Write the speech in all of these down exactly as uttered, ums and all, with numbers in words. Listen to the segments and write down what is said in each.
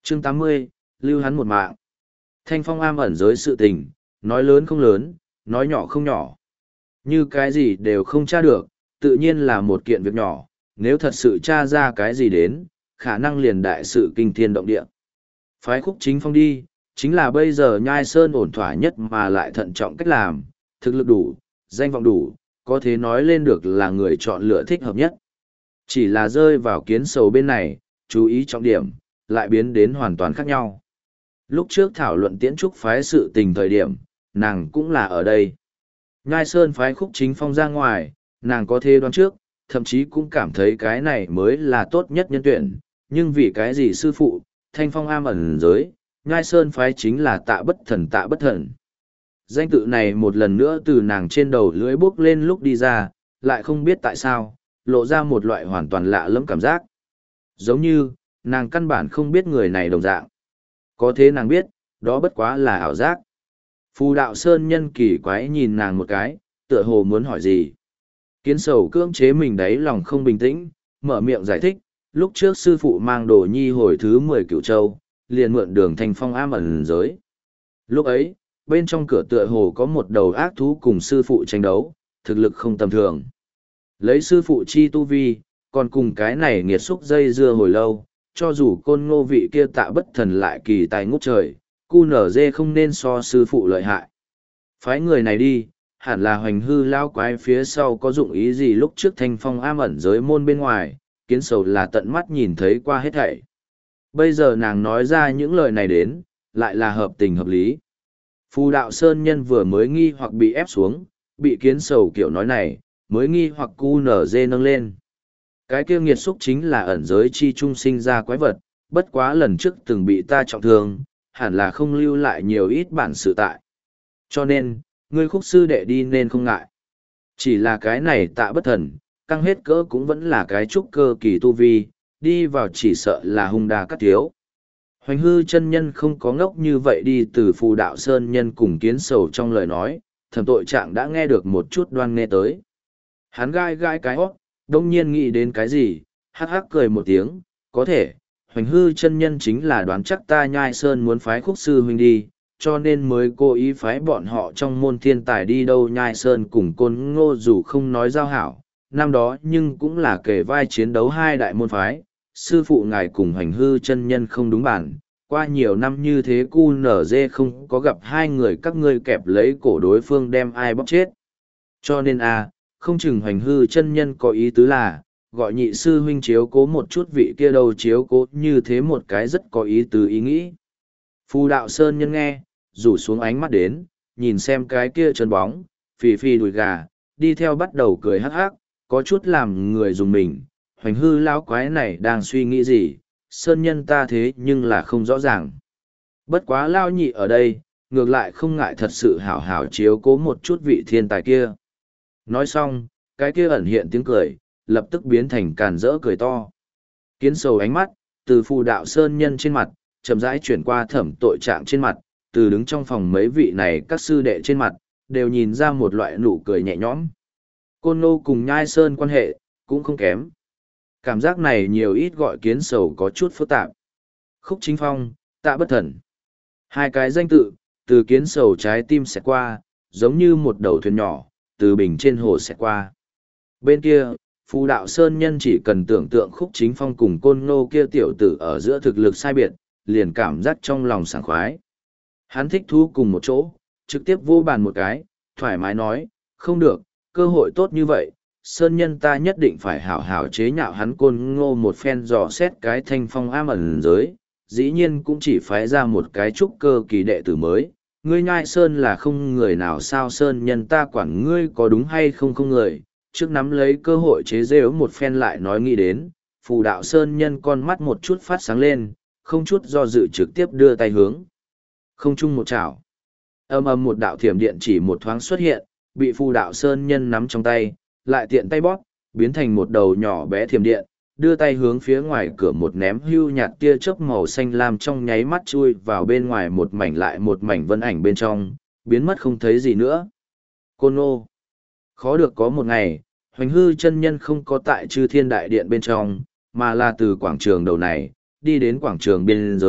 Chương tám mươi, lưu hắn một mạng. Thanh phong am ẩn giới sự tình, nói lớn không lớn, nói nhỏ không nhỏ. Như cái gì đều không tra được, tự nhiên là một kiện việc nhỏ, nếu thật sự tra ra cái gì đến, khả năng liền đại sự kinh thiên động địa. Phái khúc chính phong đi, chính là bây giờ nhai sơn ổn thỏa nhất mà lại thận trọng cách làm, thực lực đủ, danh vọng đủ, có thể nói lên được là người chọn lựa thích hợp nhất. Chỉ là rơi vào kiến sầu bên này, chú ý trọng điểm, lại biến đến hoàn toàn khác nhau. Lúc trước thảo luận tiễn trúc phái sự tình thời điểm, nàng cũng là ở đây. Nhai sơn phái khúc chính phong ra ngoài, nàng có thể đoán trước, thậm chí cũng cảm thấy cái này mới là tốt nhất nhân tuyển, nhưng vì cái gì sư phụ, thanh phong am ẩn giới, nhai sơn phái chính là tạ bất thần tạ bất thần. Danh tự này một lần nữa từ nàng trên đầu lưỡi bốc lên lúc đi ra, lại không biết tại sao, lộ ra một loại hoàn toàn lạ lẫm cảm giác. Giống như, nàng căn bản không biết người này đồng dạng. Có thế nàng biết, đó bất quá là ảo giác. Phù đạo sơn nhân kỳ quái nhìn nàng một cái, tựa hồ muốn hỏi gì. Kiến sầu cưỡng chế mình đấy lòng không bình tĩnh, mở miệng giải thích, lúc trước sư phụ mang đồ nhi hồi thứ mười cửu châu, liền mượn đường thanh phong am ẩn giới. Lúc ấy, bên trong cửa tựa hồ có một đầu ác thú cùng sư phụ tranh đấu, thực lực không tầm thường. Lấy sư phụ chi tu vi, còn cùng cái này nghiệt xúc dây dưa hồi lâu, cho dù côn ngô vị kia tạ bất thần lại kỳ tài ngút trời, cu nở dê không nên so sư phụ lợi hại. Phái người này đi, hẳn là hoành hư lao quái phía sau có dụng ý gì lúc trước thanh phong am ẩn giới môn bên ngoài, kiến sầu là tận mắt nhìn thấy qua hết thảy. Bây giờ nàng nói ra những lời này đến, lại là hợp tình hợp lý. Phù đạo sơn nhân vừa mới nghi hoặc bị ép xuống, bị kiến sầu kiểu nói này, mới nghi hoặc cu nở dê nâng lên. Cái kia nghiệt xúc chính là ẩn giới chi trung sinh ra quái vật, bất quá lần trước từng bị ta trọng thương, hẳn là không lưu lại nhiều ít bản sự tại. Cho nên, ngươi khúc sư đệ đi nên không ngại. Chỉ là cái này tạ bất thần, căng hết cỡ cũng vẫn là cái trúc cơ kỳ tu vi, đi vào chỉ sợ là hung đa cắt thiếu. Hoành hư chân nhân không có ngốc như vậy đi từ phù đạo sơn nhân cùng kiến sầu trong lời nói, thẩm tội trạng đã nghe được một chút đoan nghe tới. Hắn gai gai cái hót, đông nhiên nghĩ đến cái gì, hắc hắc cười một tiếng, có thể, hoành hư chân nhân chính là đoán chắc ta nhai sơn muốn phái khúc sư huynh đi, cho nên mới cố ý phái bọn họ trong môn thiên tài đi đâu nhai sơn cùng côn ngô dù không nói giao hảo, năm đó nhưng cũng là kể vai chiến đấu hai đại môn phái, sư phụ ngài cùng hoành hư chân nhân không đúng bản, qua nhiều năm như thế cu nở dê không có gặp hai người các ngươi kẹp lấy cổ đối phương đem ai bóc chết. Cho nên a không chừng hoành hư chân nhân có ý tứ là, gọi nhị sư huynh chiếu cố một chút vị kia đâu chiếu cố như thế một cái rất có ý tứ ý nghĩ. Phù đạo sơn nhân nghe, rủ xuống ánh mắt đến, nhìn xem cái kia chân bóng, phì phì đùi gà, đi theo bắt đầu cười hắc hắc, có chút làm người dùng mình, hoành hư lão quái này đang suy nghĩ gì, sơn nhân ta thế nhưng là không rõ ràng. Bất quá lao nhị ở đây, ngược lại không ngại thật sự hảo hảo chiếu cố một chút vị thiên tài kia. Nói xong, cái kia ẩn hiện tiếng cười, lập tức biến thành càn rỡ cười to. Kiến sầu ánh mắt, từ phù đạo sơn nhân trên mặt, chậm rãi chuyển qua thẩm tội trạng trên mặt, từ đứng trong phòng mấy vị này các sư đệ trên mặt, đều nhìn ra một loại nụ cười nhẹ nhõm. Côn Ngô cùng nhai sơn quan hệ, cũng không kém. Cảm giác này nhiều ít gọi kiến sầu có chút phức tạp. Khúc chính phong, tạ bất thần. Hai cái danh tự, từ kiến sầu trái tim sẽ qua, giống như một đầu thuyền nhỏ, từ bình trên hồ sẽ qua. Bên kia, phù đạo sơn nhân chỉ cần tưởng tượng khúc chính phong cùng côn ngô kia tiểu tử ở giữa thực lực sai biệt, liền cảm giác trong lòng sảng khoái. Hắn thích thú cùng một chỗ, trực tiếp vô bàn một cái, thoải mái nói, không được, cơ hội tốt như vậy, sơn nhân ta nhất định phải hảo hảo chế nhạo hắn côn ngô một phen dò xét cái thanh phong am ẩn giới, dĩ nhiên cũng chỉ phái ra một cái trúc cơ kỳ đệ tử mới. Ngươi nhai sơn là không người nào sao sơn nhân ta quản ngươi có đúng hay không không người, trước nắm lấy cơ hội chế rêu một phen lại nói nghĩ đến, phù đạo sơn nhân con mắt một chút phát sáng lên, không chút do dự trực tiếp đưa tay hướng. Không chung một chảo. Âm âm một đạo thiểm điện chỉ một thoáng xuất hiện, bị phù đạo sơn nhân nắm trong tay, lại tiện tay bóp, biến thành một đầu nhỏ bé thiểm điện, đưa tay hướng phía ngoài cửa một ném hưu nhạt tia chớp màu xanh lam trong nháy mắt chui vào bên ngoài một mảnh lại một mảnh vân ảnh bên trong, biến mất không thấy gì nữa. Côn Ngô. Khó được có một ngày, hoành hư chân nhân không có tại chư thiên đại điện bên trong, mà là từ quảng trường đầu này, đi đến quảng trường biên giới,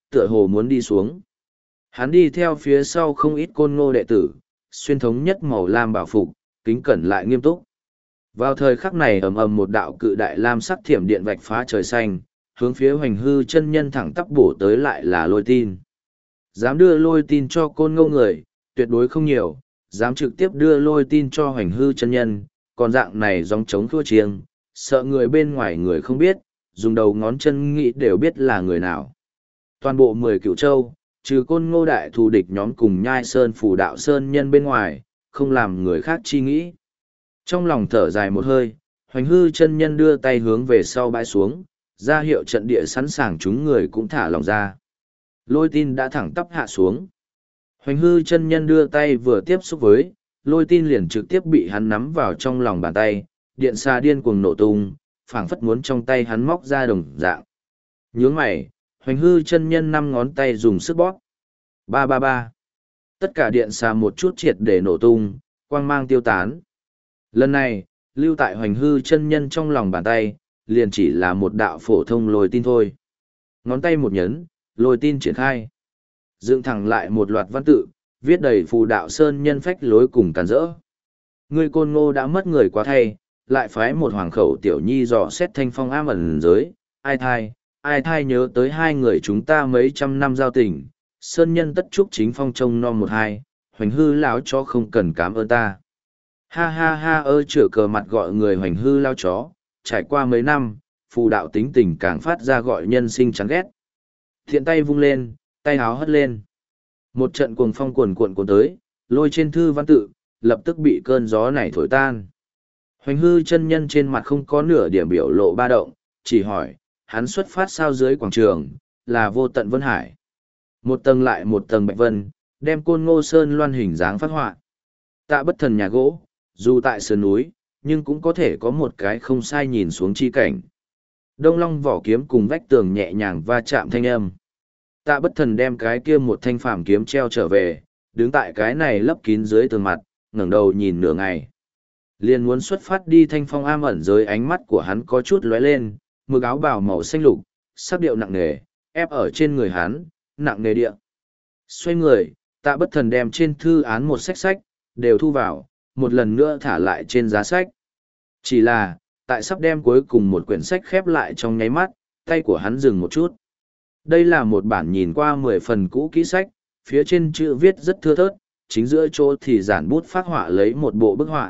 tựa hồ muốn đi xuống. Hắn đi theo phía sau không ít côn ngô đệ tử, xuyên thống nhất màu lam bảo phục, kính cẩn lại nghiêm túc. Vào thời khắc này ầm ầm một đạo cự đại lam sắc thiểm điện vạch phá trời xanh, hướng phía Hoành Hư chân nhân thẳng tắp bổ tới lại là Lôi Tin. Dám đưa Lôi Tin cho côn ngô người, tuyệt đối không nhiều, dám trực tiếp đưa Lôi Tin cho Hoành Hư chân nhân, còn dạng này dòng chống thua chiêng, sợ người bên ngoài người không biết, dùng đầu ngón chân nghĩ đều biết là người nào. Toàn bộ mười cửu châu, trừ côn ngô đại thù địch nhóm cùng nhai sơn phủ đạo sơn nhân bên ngoài, không làm người khác chi nghĩ. Trong lòng thở dài một hơi, Hoành Hư chân nhân đưa tay hướng về sau bãi xuống, ra hiệu trận địa sẵn sàng chúng người cũng thả lòng ra. Lôi Tin đã thẳng tắp hạ xuống. Hoành Hư chân nhân đưa tay vừa tiếp xúc với, Lôi Tin liền trực tiếp bị hắn nắm vào trong lòng bàn tay, điện xà điên cuồng nổ tung, phảng phất muốn trong tay hắn móc ra đồng dạng. Nhướng mày, Hoành Hư chân nhân năm ngón tay dùng sức bóp. Ba ba ba. Tất cả điện xà một chút triệt để nổ tung, quang mang tiêu tán. Lần này, lưu tại Hoành Hư chân nhân trong lòng bàn tay, liền chỉ là một đạo phổ thông lôi tin thôi. Ngón tay một nhấn, lôi tin triển khai. Dựng thẳng lại một loạt văn tự, viết đầy phù đạo sơn nhân phách lối cùng càn rỡ. Người côn ngô đã mất người quá thay, lại phái một hoàng khẩu tiểu nhi dò xét thanh phong am ẩn giới, ai thai, ai thai nhớ tới hai người chúng ta mấy trăm năm giao tình, sơn nhân tất trúc chính phong trông non một hai, Hoành Hư lão chó không cần cám ơn ta. Ha ha ha ơ chửa cờ mặt gọi người Hoành Hư lao chó, trải qua mấy năm, phù đạo tính tình càng phát ra gọi nhân sinh chán ghét. Thiện tay vung lên, tay háo hất lên. Một trận cuồng phong cuồn cuộn cuốn tới, lôi trên thư văn tự, lập tức bị cơn gió này thổi tan. Hoành Hư chân nhân trên mặt không có nửa điểm biểu lộ ba động, chỉ hỏi, hắn xuất phát sao dưới quảng trường, là vô tận vân hải. Một tầng lại một tầng bạch vân, đem côn ngô sơn loan hình dáng phát họa. Tạ Bất Thần nhà gỗ, dù tại sườn núi, nhưng cũng có thể có một cái không sai nhìn xuống chi cảnh. Đông Long vỏ kiếm cùng vách tường nhẹ nhàng va chạm thanh âm. Tạ Bất Thần đem cái kia một thanh phàm kiếm treo trở về, đứng tại cái này lấp kín dưới tường mặt, ngẩng đầu nhìn nửa ngày. Liền muốn xuất phát đi thanh phong am ẩn dưới ánh mắt của hắn có chút lóe lên, mực áo bào màu xanh lục, sắc điệu nặng nề, ép ở trên người hắn, nặng nề địa. Xoay người, Tạ Bất Thần đem trên thư án một sách sách, đều thu vào, một lần nữa thả lại trên giá sách. Chỉ là, tại sắp đem cuối cùng một quyển sách khép lại trong nháy mắt, tay của hắn dừng một chút. Đây là một bản nhìn qua mười phần cũ kỹ sách, phía trên chữ viết rất thưa thớt, chính giữa chỗ thì giản bút phác họa lấy một bộ bức họa.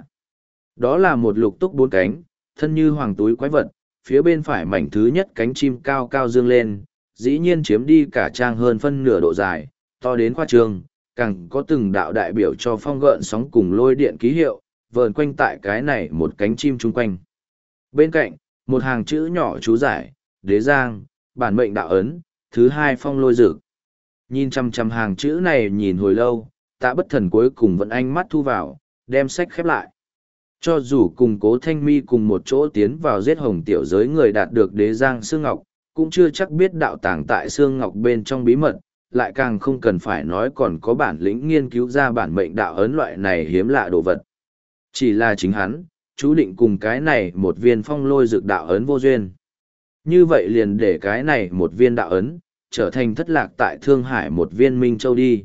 Đó là một lục túc bốn cánh, thân như hoàng túi quái vật, phía bên phải mảnh thứ nhất cánh chim cao cao dương lên, dĩ nhiên chiếm đi cả trang hơn phân nửa độ dài, to đến khoa trương, càng có từng đạo đại biểu cho phong gợn sóng cùng lôi điện ký hiệu, vờn quanh tại cái này một cánh chim chung quanh. Bên cạnh, một hàng chữ nhỏ chú giải, đế giang, bản mệnh đạo ấn, thứ hai phong lôi dực. Nhìn chăm chăm hàng chữ này nhìn hồi lâu, Tạ Bất Thần cuối cùng vẫn ánh mắt thu vào, đem sách khép lại. Cho dù cùng Cố Thanh Mi cùng một chỗ tiến vào giết hồng tiểu giới người đạt được đế giang xương ngọc, cũng chưa chắc biết đạo tàng tại xương ngọc bên trong bí mật, lại càng không cần phải nói còn có bản lĩnh nghiên cứu ra bản mệnh đạo ấn loại này hiếm lạ đồ vật. Chỉ là chính hắn, chú định cùng cái này một viên phong lôi dược đạo ấn vô duyên. Như vậy liền để cái này một viên đạo ấn, trở thành thất lạc tại Thương Hải một viên Minh Châu đi.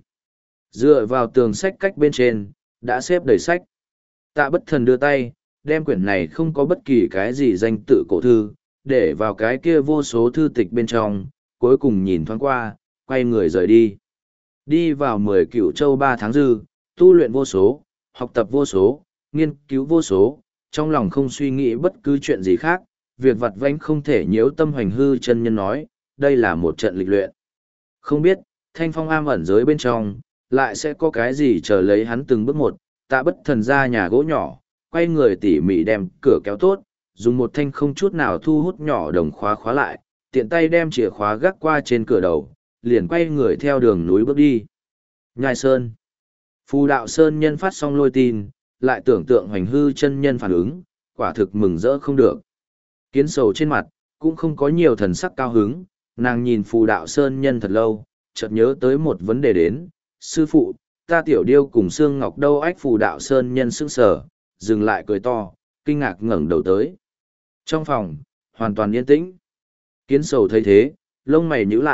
Dựa vào tường sách cách bên trên, đã xếp đầy sách. Tạ Bất Thần đưa tay, đem quyển này không có bất kỳ cái gì danh tự cổ thư, để vào cái kia vô số thư tịch bên trong, cuối cùng nhìn thoáng qua, quay người rời đi. Đi vào mười cửu châu ba tháng dư, tu luyện vô số, học tập vô số, nghiên cứu vô số, trong lòng không suy nghĩ bất cứ chuyện gì khác, việc vặt vãnh không thể nhiễu tâm. Hoành Hư chân nhân nói, đây là một trận lịch luyện. Không biết, thanh phong am ẩn giới bên trong, lại sẽ có cái gì chờ lấy hắn từng bước một. Tạ Bất Thần ra nhà gỗ nhỏ, quay người tỉ mỉ đem cửa kéo tốt, dùng một thanh không chút nào thu hút nhỏ đồng khóa khóa lại, tiện tay đem chìa khóa gác qua trên cửa đầu, liền quay người theo đường núi bước đi. Nhai Sơn. Phù đạo Sơn nhân phát xong lôi tin, lại tưởng tượng Hoành Hư chân nhân phản ứng, quả thực mừng rỡ không được. Kiến sầu trên mặt, cũng không có nhiều thần sắc cao hứng, nàng nhìn Phù đạo Sơn nhân thật lâu, chợt nhớ tới một vấn đề đến, sư phụ, ta tiểu điêu cùng Sương Ngọc đâu? Ách Phù đạo Sơn nhân sững sờ, dừng lại cười to, kinh ngạc ngẩng đầu tới. Trong phòng, hoàn toàn yên tĩnh. Kiến sầu thấy thế, lông mày nhíu lại,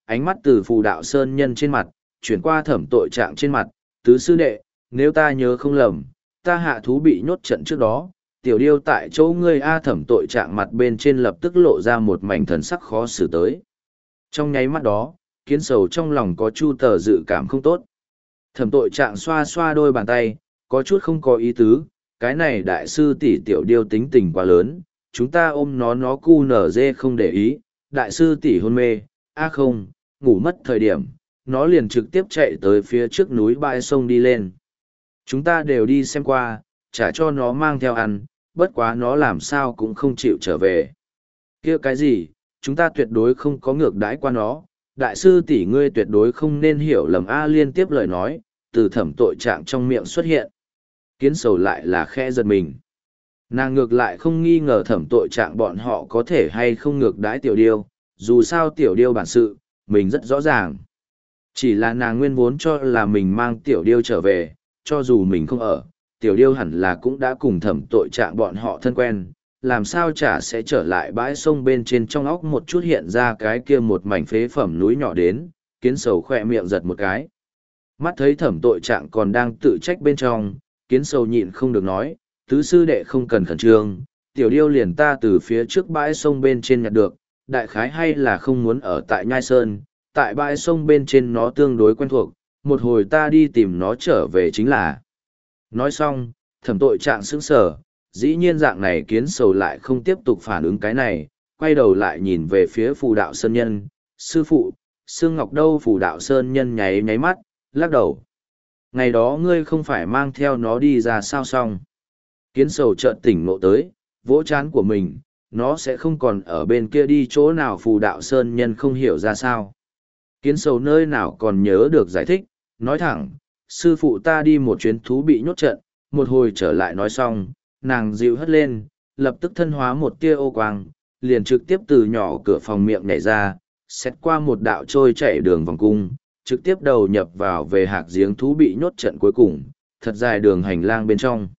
ánh mắt từ phù đạo sơn nhân trên mặt, chuyển qua thẩm tội trạng trên mặt, tứ sư đệ, nếu ta nhớ không lầm, ta hạ thú bị nhốt trận trước đó, tiểu điêu tại chỗ ngươi A thẩm tội trạng mặt bên trên lập tức lộ ra một mảnh thần sắc khó xử tới. Trong nháy mắt đó, kiến sầu trong lòng có chu tờ dự cảm không tốt. Thẩm tội trạng xoa xoa đôi bàn tay, có chút không có ý tứ, cái này đại sư tỷ tiểu điêu tính tình quá lớn, chúng ta ôm nó nó cu nở dê không để ý, đại sư tỷ hôn mê, a không, ngủ mất thời điểm, nó liền trực tiếp chạy tới phía trước núi bãi sông đi lên. Chúng ta đều đi xem qua, trả cho nó mang theo ăn, bất quá nó làm sao cũng không chịu trở về. Kia cái gì, chúng ta tuyệt đối không có ngược đãi qua nó, đại sư tỷ ngươi tuyệt đối không nên hiểu lầm A liên tiếp lời nói, từ thẩm tội trạng trong miệng xuất hiện. Kiến sầu lại là khe giật mình. Nàng ngược lại không nghi ngờ thẩm tội trạng bọn họ có thể hay không ngược đãi tiểu điêu, dù sao tiểu điêu bản sự, mình rất rõ ràng. Chỉ là nàng nguyên vốn cho là mình mang tiểu điêu trở về, cho dù mình không ở, tiểu điêu hẳn là cũng đã cùng thẩm tội trạng bọn họ thân quen, làm sao chả sẽ trở lại bãi sông bên trên trong óc một chút hiện ra cái kia một mảnh phế phẩm núi nhỏ đến, kiến sầu khỏe miệng giật một cái. Mắt thấy thẩm tội trạng còn đang tự trách bên trong, kiến sầu nhịn không được nói, tứ sư đệ không cần khẩn trương, tiểu điêu liền ta từ phía trước bãi sông bên trên nhặt được, đại khái hay là không muốn ở tại Nhai Sơn, tại bãi sông bên trên nó tương đối quen thuộc, một hồi ta đi tìm nó trở về chính là. Nói xong, thẩm tội trạng sững sờ, dĩ nhiên dạng này kiến sầu lại không tiếp tục phản ứng cái này, quay đầu lại nhìn về phía phù đạo sơn nhân, sư phụ, Sương Ngọc đâu phù đạo sơn nhân nháy nháy mắt, lắc đầu. Ngày đó ngươi không phải mang theo nó đi ra sao xong. Kiến sầu chợt tỉnh ngộ tới, vỗ chán của mình, nó sẽ không còn ở bên kia đi chỗ nào phù đạo sơn nhân không hiểu ra sao. Kiến sầu nơi nào còn nhớ được giải thích, nói thẳng, sư phụ ta đi một chuyến thú bị nhốt trận, một hồi trở lại nói xong, nàng dịu hất lên, lập tức thân hóa một tia ô quang, liền trực tiếp từ nhỏ cửa phòng miệng nhảy ra, xét qua một đạo trôi chảy đường vòng cung, trực tiếp đầu nhập vào về hạc giếng thú bị nhốt trận cuối cùng, thật dài đường hành lang bên trong.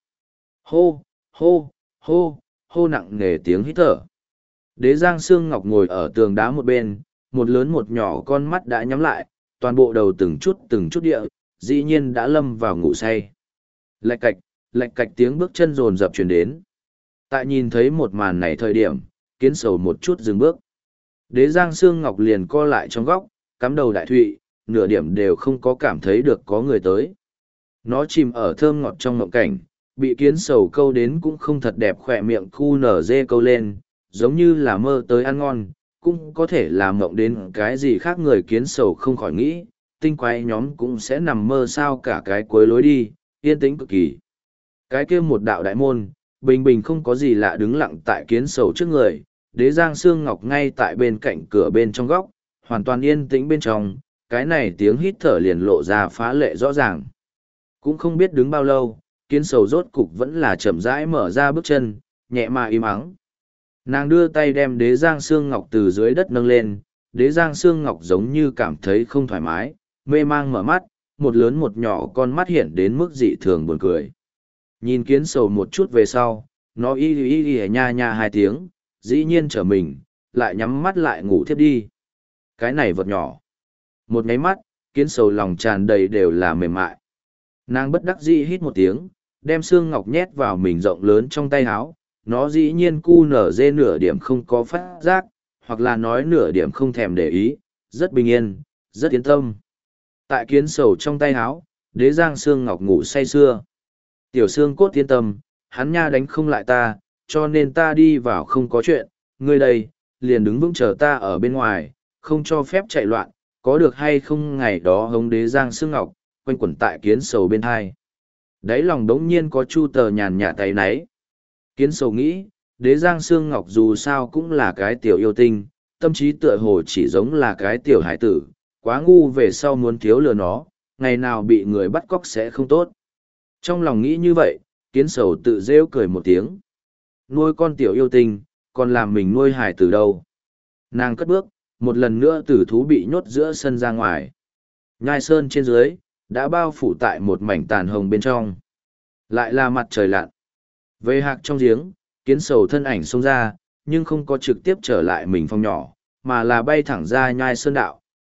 Hô, hô, hô, hô nặng nề tiếng hít thở. Đế Giang Sương Ngọc ngồi ở tường đá một bên, một lớn một nhỏ con mắt đã nhắm lại, toàn bộ đầu từng chút từng chút địa, dĩ nhiên đã lâm vào ngủ say. Lạch cạch, lạch cạch tiếng bước chân rồn rập truyền đến. Tại nhìn thấy một màn này thời điểm, kiến sầu một chút dừng bước. Đế Giang Sương Ngọc liền co lại trong góc, cắm đầu đại thụy, nửa điểm đều không có cảm thấy được có người tới. Nó chìm ở thơm ngọt trong mộng cảnh, bị kiến sầu câu đến cũng không thật đẹp khỏe miệng khu nở dê câu lên, giống như là mơ tới ăn ngon, cũng có thể là mộng đến cái gì khác người kiến sầu không khỏi nghĩ, tinh quái nhóm cũng sẽ nằm mơ sao cả cái cuối lối đi, yên tĩnh cực kỳ. Cái kia một đạo đại môn, bình bình không có gì lạ đứng lặng tại kiến sầu trước người, Đế Giang Sương Ngọc ngay tại bên cạnh cửa bên trong góc, hoàn toàn yên tĩnh bên trong, cái này tiếng hít thở liền lộ ra phá lệ rõ ràng. Cũng không biết đứng bao lâu, kiến sầu rốt cục vẫn là chậm rãi mở ra bước chân, nhẹ mà im ắng. Nàng đưa tay đem Đế Giang Sương Ngọc từ dưới đất nâng lên, Đế Giang Sương Ngọc giống như cảm thấy không thoải mái, mê mang mở mắt, một lớn một nhỏ con mắt hiện đến mức dị thường buồn cười. Nhìn kiến sầu một chút về sau, nó y y y nha nha hai tiếng, dĩ nhiên trở mình, lại nhắm mắt lại ngủ thiếp đi. Cái này vật nhỏ. Một nháy mắt, kiến sầu lòng tràn đầy đều là mềm mại. Nàng bất đắc dĩ hít một tiếng, đem xương ngọc nhét vào mình rộng lớn trong tay áo, nó dĩ nhiên cu nở dê nửa điểm không có phát giác, hoặc là nói nửa điểm không thèm để ý, rất bình yên, rất yên tâm. Tại kiến sầu trong tay áo, Đế Giang xương ngọc ngủ say sưa. Tiểu xương cốt yên tâm, hắn nha đánh không lại ta, cho nên ta đi vào không có chuyện, ngươi đây, liền đứng vững chờ ta ở bên ngoài, không cho phép chạy loạn, có được hay không ngày đó hống Đế Giang xương ngọc, quanh quẩn tại kiến sầu bên hai. Đáy lòng đống nhiên có chu tờ nhàn nhạt tay náy. Kiến sầu nghĩ, Đế Giang xương ngọc dù sao cũng là cái tiểu yêu tinh, tâm trí tựa hồ chỉ giống là cái tiểu hải tử, quá ngu về sau muốn thiếu lừa nó, ngày nào bị người bắt cóc sẽ không tốt. Trong lòng nghĩ như vậy, kiến sầu tự rêu cười một tiếng. Nuôi con tiểu yêu tinh, còn làm mình nuôi hải tử đâu. Nàng cất bước, một lần nữa tử thú bị nhốt giữa sân ra ngoài. Nhai sơn trên dưới, đã bao phủ tại một mảnh tàn hồng bên trong. Lại là mặt trời lặn. Về hạc trong giếng, kiến sầu thân ảnh xông ra, nhưng không có trực tiếp trở lại mình phòng nhỏ, mà là bay thẳng ra nhai sơn đạo,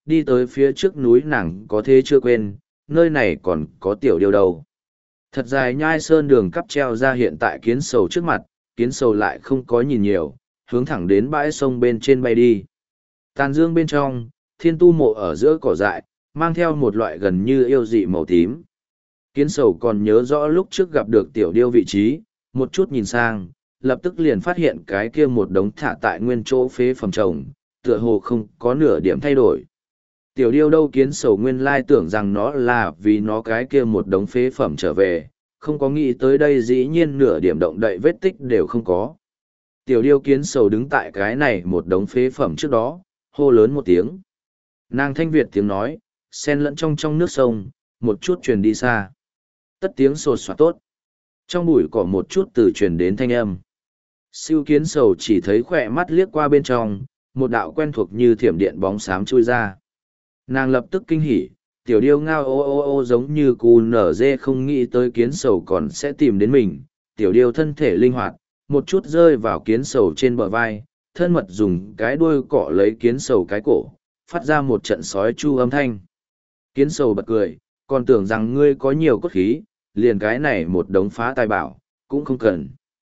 đi tới phía trước núi nàng có thế chưa quên, nơi này còn có tiểu điêu đâu. Thật dài nhai sơn đường cắp treo ra hiện tại kiến sầu trước mặt, kiến sầu lại không có nhìn nhiều, hướng thẳng đến bãi sông bên trên bay đi. Tàn dương bên trong, thiên tu mộ ở giữa cỏ dại, mang theo một loại gần như yêu dị màu tím. Kiến sầu còn nhớ rõ lúc trước gặp được tiểu điêu vị trí, một chút nhìn sang, lập tức liền phát hiện cái kia một đống thả tại nguyên chỗ phế phẩm trồng, tựa hồ không có nửa điểm thay đổi. Tiểu điêu đâu kiến sầu nguyên lai tưởng rằng nó là vì nó cái kia một đống phế phẩm trở về, không có nghĩ tới đây dĩ nhiên nửa điểm động đậy vết tích đều không có. Tiểu điêu kiến sầu đứng tại cái này một đống phế phẩm trước đó, hô lớn một tiếng. Nàng thanh Việt tiếng nói, xen lẫn trong trong nước sông, một chút truyền đi xa. Tất tiếng sột soạt tốt. Trong bụi cỏ một chút từ truyền đến thanh âm. Siêu kiến sầu chỉ thấy khỏe mắt liếc qua bên trong, một đạo quen thuộc như thiểm điện bóng xám chui ra. Nàng lập tức kinh hỉ, tiểu điêu ngao ô ô ô giống như cù nở dê không nghĩ tới kiến sầu còn sẽ tìm đến mình. Tiểu điêu thân thể linh hoạt, một chút rơi vào kiến sầu trên bờ vai, thân mật dùng cái đuôi cọ lấy kiến sầu cái cổ, phát ra một trận sói chu âm thanh. Kiến sầu bật cười, còn tưởng rằng ngươi có nhiều cốt khí, liền cái này một đống phá tài bảo, cũng không cần.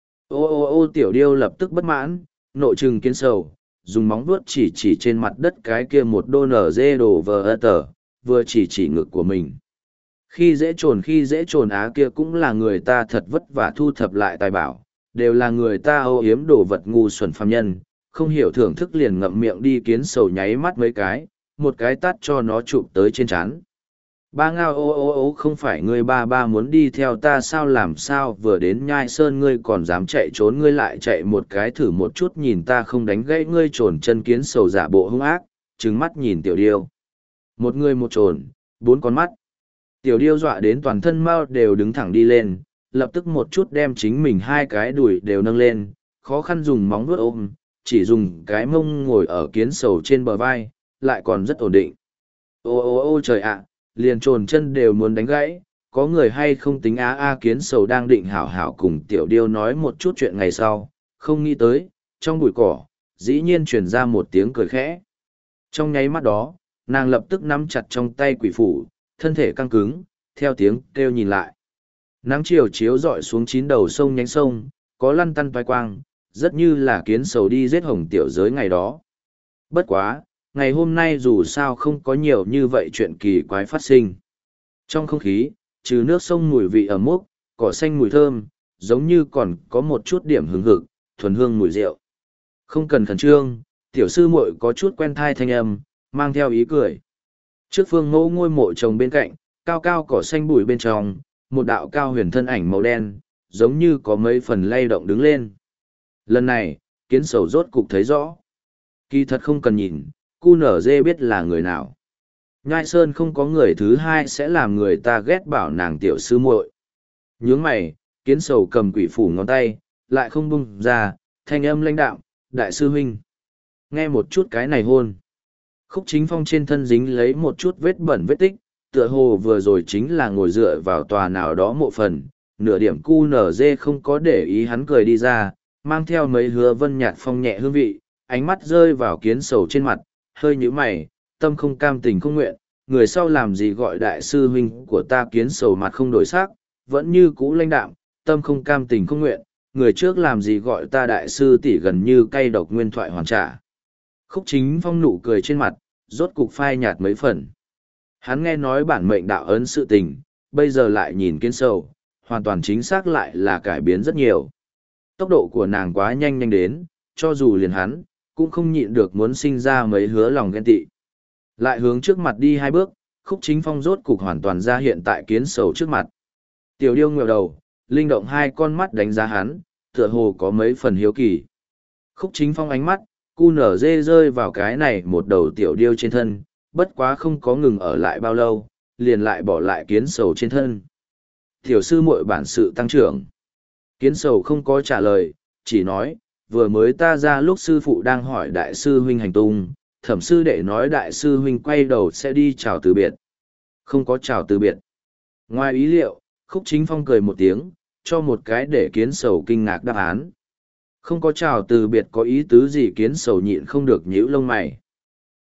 Ô ô ô tiểu điêu lập tức bất mãn, nội trừng kiến sầu, dùng móng vuốt chỉ chỉ trên mặt đất cái kia một đô nở dê đồ vờ ơ tờ, vừa chỉ chỉ ngực của mình. Khi dễ trồn khi dễ trồn á kia cũng là người ta thật vất vả thu thập lại tài bảo, đều là người ta âu yếm đồ vật ngu xuẩn phàm nhân, không hiểu thưởng thức liền ngậm miệng đi kiến sầu nháy mắt mấy cái, một cái tát cho nó chụp tới trên trán. Ba ngao ô ô ô không phải ngươi ba ba muốn đi theo ta sao làm sao vừa đến nhai sơn ngươi còn dám chạy trốn ngươi lại chạy một cái thử một chút nhìn ta không đánh gãy ngươi trồn chân kiến sầu giả bộ hung ác, trừng mắt nhìn tiểu điêu. Một người một trồn, bốn con mắt. Tiểu điêu dọa đến toàn thân mau đều đứng thẳng đi lên, lập tức một chút đem chính mình hai cái đùi đều nâng lên, khó khăn dùng móng vuốt ôm, chỉ dùng cái mông ngồi ở kiến sầu trên bờ vai, lại còn rất ổn định. Ô ô ô trời ạ, liền trồn chân đều muốn đánh gãy, có người hay không tính á a kiến sầu đang định hảo hảo cùng tiểu điêu nói một chút chuyện ngày sau, không nghĩ tới, trong bụi cỏ, dĩ nhiên truyền ra một tiếng cười khẽ. Trong nháy mắt đó, nàng lập tức nắm chặt trong tay quỷ phủ, thân thể căng cứng, theo tiếng kêu nhìn lại. Nắng chiều chiếu rọi xuống chín đầu sông nhánh sông, có lăn tăn toái quang, rất như là kiến sầu đi giết hồng tiểu giới ngày đó. Bất quá, ngày hôm nay dù sao không có nhiều như vậy chuyện kỳ quái phát sinh. Trong không khí, trừ nước sông mùi vị ẩm mốc, cỏ xanh mùi thơm, giống như còn có một chút điểm hứng hực, thuần hương mùi rượu. Không cần khẩn trương, tiểu sư muội có chút quen thai thanh âm, mang theo ý cười. Trước phương mẫu ngôi mộ trồng bên cạnh, cao cao cỏ xanh bụi bên trong, một đạo cao huyền thân ảnh màu đen, giống như có mấy phần lay động đứng lên. Lần này, kiến sầu rốt cục thấy rõ. Kỳ thật không cần nhìn, cu nở dê biết là người nào. Nhai sơn không có người thứ hai sẽ làm người ta ghét bảo nàng tiểu sư muội. Nhướng mày, kiến sầu cầm quỷ phủ ngón tay, lại không bung ra, thanh âm lãnh đạm, đại sư huynh. Nghe một chút cái này hôn. Khúc Chính Phong trên thân dính lấy một chút vết bẩn vết tích, tựa hồ vừa rồi chính là ngồi dựa vào tòa nào đó mộ phần, nửa điểm cu nở dê không có để ý hắn cười đi ra, mang theo mấy hứa vân nhạt phong nhẹ hương vị, ánh mắt rơi vào kiến sầu trên mặt, hơi nhíu mày, tâm không cam tình không nguyện, người sau làm gì gọi đại sư huynh của ta kiến sầu mặt không đổi sắc, vẫn như cũ lãnh đạm, tâm không cam tình không nguyện, người trước làm gì gọi ta đại sư tỷ gần như cay độc nguyên thoại hoàn trả. Khúc Chính Phong nụ cười trên mặt, rốt cục phai nhạt mấy phần. Hắn nghe nói bản mệnh đạo ấn sự tình, bây giờ lại nhìn kiến sầu, hoàn toàn chính xác lại là cải biến rất nhiều. Tốc độ của nàng quá nhanh nhanh đến, cho dù liền hắn, cũng không nhịn được muốn sinh ra mấy hứa lòng ghen tị. Lại hướng trước mặt đi hai bước, Khúc Chính Phong rốt cục hoàn toàn ra hiện tại kiến sầu trước mặt. Tiểu điêu ngẹo đầu, linh động hai con mắt đánh giá hắn, tựa hồ có mấy phần hiếu kỳ. Khúc Chính Phong ánh mắt, cu nở dê rơi vào cái này một đầu tiểu điêu trên thân, bất quá không có ngừng ở lại bao lâu, liền lại bỏ lại kiến sầu trên thân. Tiểu sư muội bản sự tăng trưởng. Kiến sầu không có trả lời, chỉ nói, vừa mới ta ra lúc sư phụ đang hỏi đại sư huynh hành tung, thẩm sư đệ nói đại sư huynh quay đầu sẽ đi chào từ biệt. Không có chào từ biệt. Ngoài ý liệu, Khúc Chính Phong cười một tiếng, cho một cái để kiến sầu kinh ngạc đáp án. Không có chào từ biệt có ý tứ gì kiến sầu nhịn không được nhíu lông mày.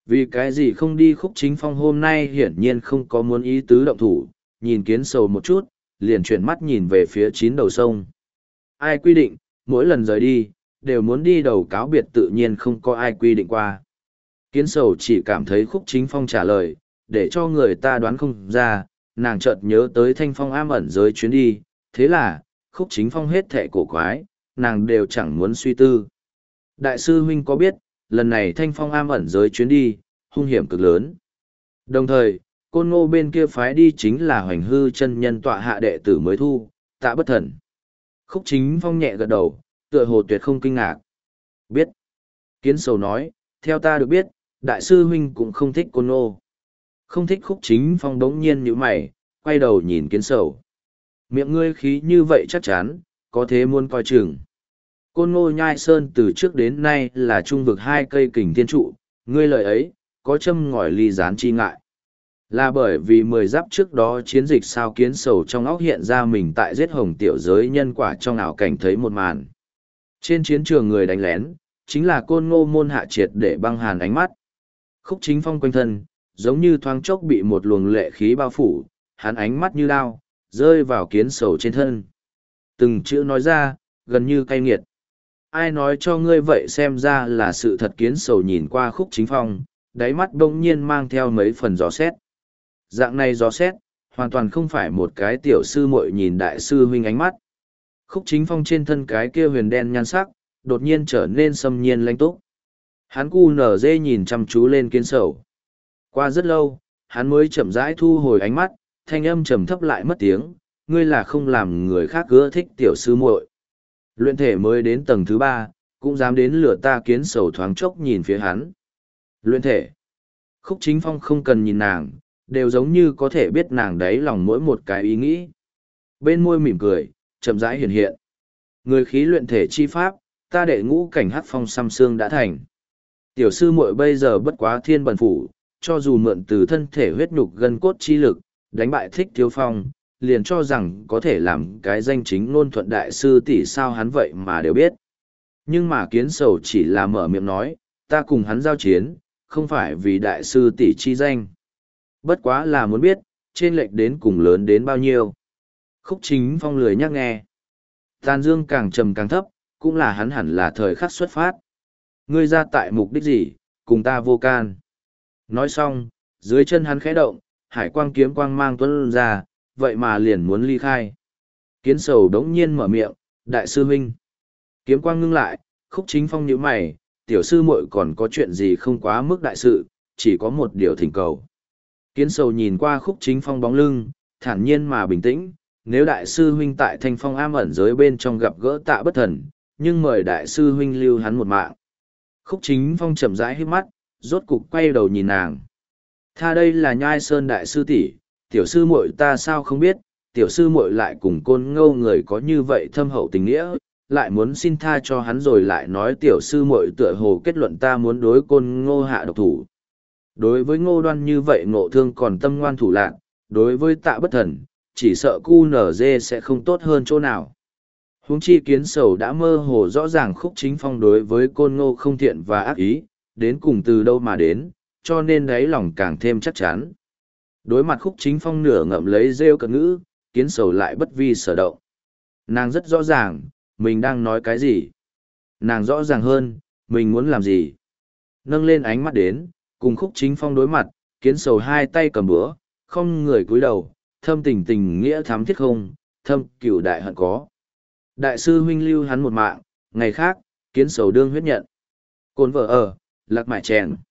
Vì cái gì không đi Khúc Chính Phong hôm nay hiển nhiên không có muốn ý tứ động thủ, nhìn kiến sầu một chút, liền chuyển mắt nhìn về phía chín đầu sông. Ai quy định, mỗi lần rời đi, đều muốn đi đầu cáo biệt tự nhiên không có ai quy định qua. Kiến sầu chỉ cảm thấy Khúc Chính Phong trả lời, để cho người ta đoán không ra, nàng chợt nhớ tới Thanh Phong am ẩn giới chuyến đi, thế là, Khúc Chính Phong hết thệ cổ quái, nàng đều chẳng muốn suy tư. Đại sư huynh có biết, lần này Thanh Phong am ẩn giới chuyến đi, hung hiểm cực lớn. Đồng thời, Côn Ngô bên kia phái đi chính là Hoành Hư chân nhân tọa hạ đệ tử mới thu, Tạ Bất Thần. Khúc Chính Phong nhẹ gật đầu, tựa hồ tuyệt không kinh ngạc. Biết. Kiến sầu nói, theo ta được biết, đại sư huynh cũng không thích Côn Ngô. Không thích Khúc Chính Phong đống nhiên nhíu mày, quay đầu nhìn kiến sầu. Miệng ngươi khí như vậy chắc chắn, có thế muốn coi chừng. Côn Ngô Nhai Sơn từ trước đến nay là trung vực hai cây kình thiên trụ, ngươi lời ấy, có châm ngòi ly gián chi ngại. Là bởi vì mười giáp trước đó chiến dịch sao kiến sầu trong óc hiện ra mình tại giết hồng tiểu giới nhân quả trong ảo cảnh thấy một màn. Trên chiến trường người đánh lén, chính là Côn Ngô môn hạ triệt để băng hàn ánh mắt. Khúc Chính Phong quanh thân, giống như thoáng chốc bị một luồng lệ khí bao phủ, hắn ánh mắt như đao, rơi vào kiến sầu trên thân. Từng chữ nói ra, gần như cay nghiệt. Ai nói cho ngươi vậy xem ra là sự thật. Kiến sầu nhìn qua Khúc Chính Phong, đáy mắt bỗng nhiên mang theo mấy phần gió xét. Dạng này gió xét, hoàn toàn không phải một cái tiểu sư muội nhìn đại sư huynh ánh mắt. Khúc Chính Phong trên thân cái kia huyền đen nhan sắc, đột nhiên trở nên xâm nhiên lãnh túc. Hắn cu nở dê nhìn chăm chú lên kiến sầu. Qua rất lâu, hắn mới chậm rãi thu hồi ánh mắt, thanh âm trầm thấp lại mất tiếng, ngươi là không làm người khác ưa thích tiểu sư muội. Luyện thể mới đến tầng thứ ba, cũng dám đến lửa ta. Kiến sầu thoáng chốc nhìn phía hắn. Luyện thể. Khúc Chính Phong không cần nhìn nàng, đều giống như có thể biết nàng đấy lòng mỗi một cái ý nghĩ. Bên môi mỉm cười, chậm rãi hiện hiện. Người khí luyện thể chi pháp, ta đệ ngũ cảnh hắc phong xăm xương đã thành. Tiểu sư muội bây giờ bất quá thiên bần phủ, cho dù mượn từ thân thể huyết nhục gân cốt chi lực, đánh bại Thích Thiếu Phong, liền cho rằng có thể làm cái danh chính ngôn thuận đại sư tỷ sao hắn vậy mà đều biết. Nhưng mà kiến sầu chỉ là mở miệng nói, ta cùng hắn giao chiến, không phải vì đại sư tỷ chi danh. Bất quá là muốn biết, trên lệch đến cùng lớn đến bao nhiêu. Khúc Chính Phong lười nhắc nghe. Tàn dương càng trầm càng thấp, cũng là hắn hẳn là thời khắc xuất phát. Ngươi ra tại mục đích gì, cùng ta vô can. Nói xong, dưới chân hắn khẽ động, hải quang kiếm quang mang tuấn ra, vậy mà liền muốn ly khai. Kiến sầu đống nhiên mở miệng, đại sư huynh. Kiếm quang ngưng lại, Khúc Chính Phong nhíu mày, tiểu sư muội còn có chuyện gì không quá mức đại sự, chỉ có một điều thỉnh cầu. Kiến sầu nhìn qua Khúc Chính Phong bóng lưng, thản nhiên mà bình tĩnh, nếu đại sư huynh tại Thanh Phong am ẩn giới bên trong gặp gỡ Tạ Bất Thần, nhưng mời đại sư huynh lưu hắn một mạng. Khúc Chính Phong chậm rãi hít mắt, rốt cục quay đầu nhìn nàng. Tha đây là Nhai Sơn đại sư tỷ, tiểu sư muội ta sao không biết, tiểu sư muội lại cùng Côn Ngô người có như vậy thâm hậu tình nghĩa, lại muốn xin tha cho hắn rồi lại nói tiểu sư muội tựa hồ kết luận ta muốn đối Côn Ngô hạ độc thủ. Đối với Ngô Đoan như vậy Ngộ Thương còn tâm ngoan thủ lạn, đối với Tạ Bất Thần, chỉ sợ cu nở dê sẽ không tốt hơn chỗ nào. Huống chi kiến sầu đã mơ hồ rõ ràng Khúc Chính Phong đối với Côn Ngô không thiện và ác ý, đến cùng từ đâu mà đến, cho nên đáy lòng càng thêm chắc chắn. Đối mặt Khúc Chính Phong nửa ngậm lấy rêu cận ngữ, kiến sầu lại bất vi sở động. Nàng rất rõ ràng, mình đang nói cái gì. Nàng rõ ràng hơn, mình muốn làm gì. Nâng lên ánh mắt đến, cùng Khúc Chính Phong đối mặt, kiến sầu hai tay cầm búa, không người cúi đầu, thâm tình tình nghĩa thám thiết không, thâm cửu đại hận có. Đại sư huynh lưu hắn một mạng, ngày khác, kiến sầu đương huyết nhận. Côn vợ ở, lạc mại chèn.